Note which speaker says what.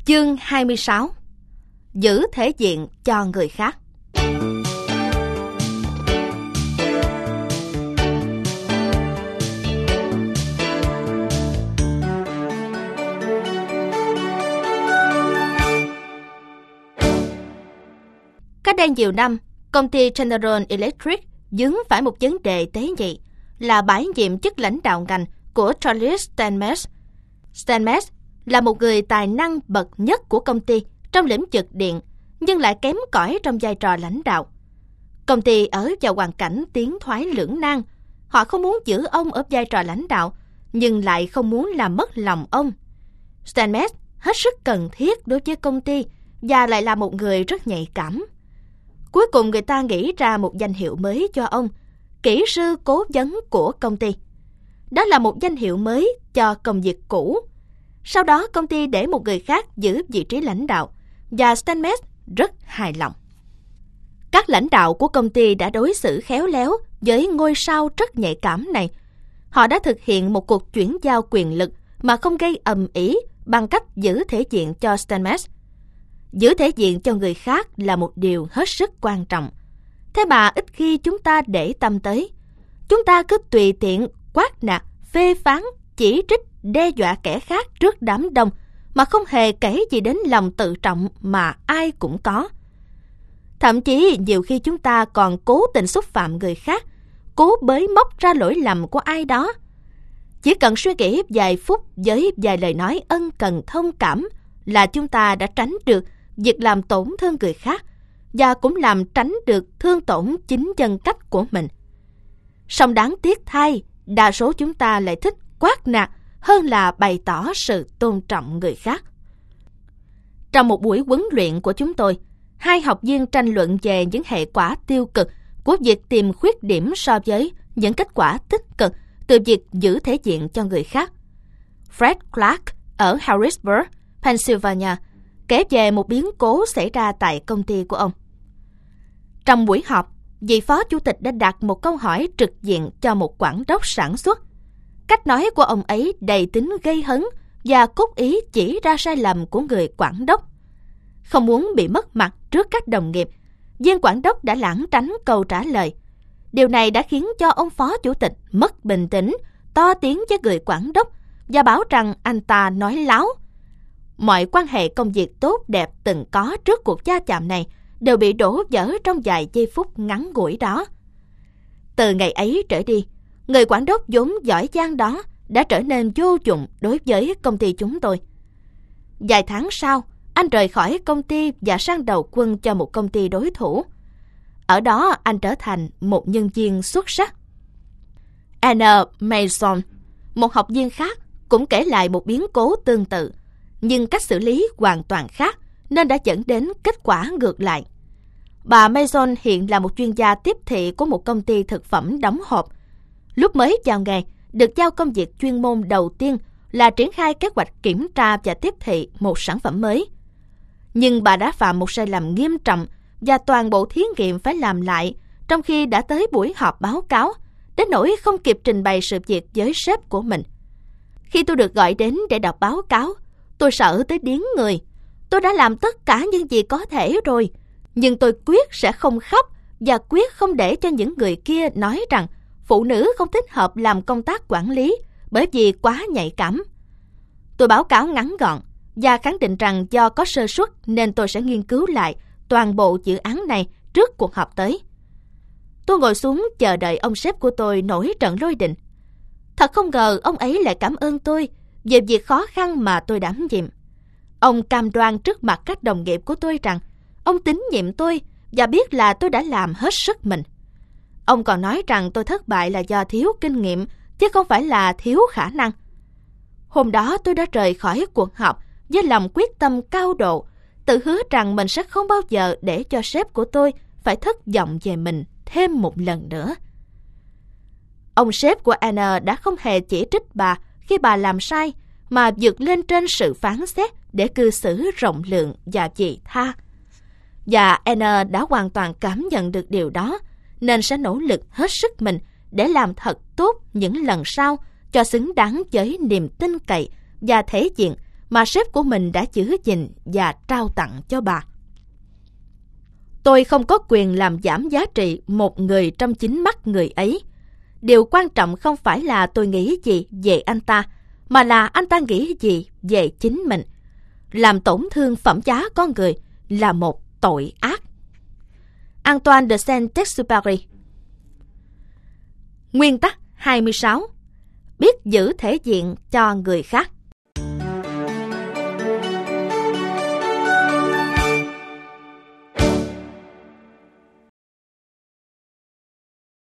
Speaker 1: Chương 26. Giữ thể diện cho người khác. Cách đây nhiều năm, công ty General Electric vướng phải một vấn đề tế nhị là bãi nhiệm chức lãnh đạo ngành của Charles Steinmetz. Steinmetz là một người tài năng bậc nhất của công ty trong lĩnh vực điện, nhưng lại kém cỏi trong vai trò lãnh đạo. Công ty ở vào hoàn cảnh tiến thoái lưỡng nan. Họ không muốn giữ ông ở vai trò lãnh đạo, nhưng lại không muốn làm mất lòng ông. Steinmetz hết sức cần thiết đối với công ty và lại là một người rất nhạy cảm. Cuối cùng người ta nghĩ ra một danh hiệu mới cho ông, kỹ sư cố vấn của công ty. Đó là một danh hiệu mới cho công việc cũ. Sau đó công ty để một người khác giữ vị trí lãnh đạo, và Steinmetz rất hài lòng. Các lãnh đạo của công ty đã đối xử khéo léo với ngôi sao rất nhạy cảm này. Họ đã thực hiện một cuộc chuyển giao quyền lực mà không gây ầm ĩ bằng cách giữ thể diện cho Steinmetz. Giữ thể diện cho người khác là một điều hết sức quan trọng. Thế mà ít khi chúng ta để tâm tới. Chúng ta cứ tùy tiện quát nạt, phê phán, chỉ trích, đe dọa kẻ khác trước đám đông mà không hề kể gì đến lòng tự trọng mà ai cũng có. Thậm chí nhiều khi chúng ta còn cố tình xúc phạm người khác, cố bới móc ra lỗi lầm của ai đó. Chỉ cần suy nghĩ vài phút với vài lời nói ân cần thông cảm là chúng ta đã tránh được việc làm tổn thương người khác và cũng làm tránh được thương tổn chính nhân cách của mình. Song đáng tiếc thay, đa số chúng ta lại thích quát nạt hơn là bày tỏ sự tôn trọng người khác. Trong một buổi huấn luyện của chúng tôi, 2 học viên tranh luận về những hệ quả tiêu cực của việc tìm khuyết điểm so với những kết quả tích cực từ việc giữ thể diện cho người khác. Fred Clark ở Harrisburg, Pennsylvania, kể về một biến cố xảy ra tại công ty của ông. Trong buổi họp, vị phó chủ tịch đã đặt một câu hỏi trực diện cho một quản đốc sản xuất. Cách nói của ông ấy đầy tính gây hấn và cốt ý chỉ ra sai lầm của người quản đốc. Không muốn bị mất mặt trước các đồng nghiệp, viên quản đốc đã lảng tránh câu trả lời. Điều này đã khiến cho ông phó chủ tịch mất bình tĩnh, to tiếng với người quản đốc và bảo rằng anh ta nói láo. Mọi quan hệ công việc tốt đẹp từng có trước cuộc va chạm này đều bị đổ vỡ trong vài giây phút ngắn ngủi đó. Từ ngày ấy trở đi, người quản đốc vốn giỏi giang đó đã trở nên vô dụng đối với công ty chúng tôi. Vài tháng sau, anh rời khỏi công ty và sang đầu quân cho một công ty đối thủ. Ở đó anh trở thành một nhân viên xuất sắc. Anna Mason, một học viên khác, cũng kể lại một biến cố tương tự, nhưng cách xử lý hoàn toàn khác nên đã dẫn đến kết quả ngược lại. Bà Mason hiện là một chuyên gia tiếp thị của một công ty thực phẩm đóng hộp. Lúc mới vào nghề, được giao công việc chuyên môn đầu tiên là triển khai kế hoạch kiểm tra và tiếp thị một sản phẩm mới. Nhưng bà đã phạm một sai lầm nghiêm trọng và toàn bộ thí nghiệm phải làm lại trong khi đã tới buổi họp báo cáo, đến nỗi không kịp trình bày sự việc với sếp của mình. Khi tôi được gọi đến để đọc báo cáo, tôi sợ tới điếng người. Tôi đã làm tất cả những gì có thể rồi, nhưng tôi quyết sẽ không khóc và quyết không để cho những người kia nói rằng phụ nữ không thích hợp làm công tác quản lý bởi vì quá nhạy cảm. Tôi báo cáo ngắn gọn và khẳng định rằng do có sơ suất nên tôi sẽ nghiên cứu lại toàn bộ dự án này trước cuộc họp tới. Tôi ngồi xuống chờ đợi ông sếp của tôi nổi trận lôi đình. Thật không ngờ ông ấy lại cảm ơn tôi về việc khó khăn mà tôi đảm nhiệm. Ông cam đoan trước mặt các đồng nghiệp của tôi rằng ông tín nhiệm tôi và biết là tôi đã làm hết sức mình. Ông còn nói rằng tôi thất bại là do thiếu kinh nghiệm chứ không phải là thiếu khả năng. Hôm đó tôi đã rời khỏi cuộc họp với lòng quyết tâm cao độ, tự hứa rằng mình sẽ không bao giờ để cho sếp của tôi phải thất vọng về mình thêm một lần nữa. Ông sếp của Anna đã không hề chỉ trích bà khi bà làm sai, mà vượt lên trên sự phán xét để cư xử rộng lượng và vị tha. Và Anna đã hoàn toàn cảm nhận được điều đó, nên sẽ nỗ lực hết sức mình để làm thật tốt những lần sau cho xứng đáng với niềm tin cậy và thể diện mà sếp của mình đã giữ gìn và trao tặng cho bà. Tôi không có quyền làm giảm giá trị một người trong chính mắt người ấy. Điều quan trọng không phải là tôi nghĩ gì về anh ta, mà là anh ta nghĩ gì về chính mình. Làm tổn thương phẩm giá con người là một tội ác. Antoine de Saint-Exupéry. Nguyên tắc 26. Biết giữ thể diện cho người khác.